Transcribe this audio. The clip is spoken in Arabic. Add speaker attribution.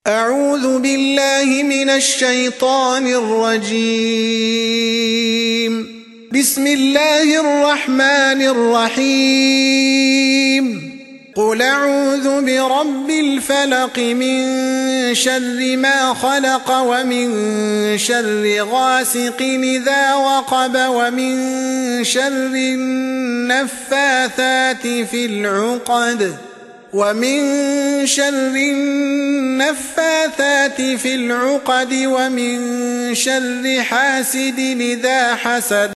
Speaker 1: أعوذ بالله من الشيطان الرجيم. بسم الله الرحمن الرحيم. قل أعوذ برب الفلق من شر ما خلق ومن شر غاسق إذا وقب ومن شر النفاثات في العقد ومن شر حاسد إذا حسد.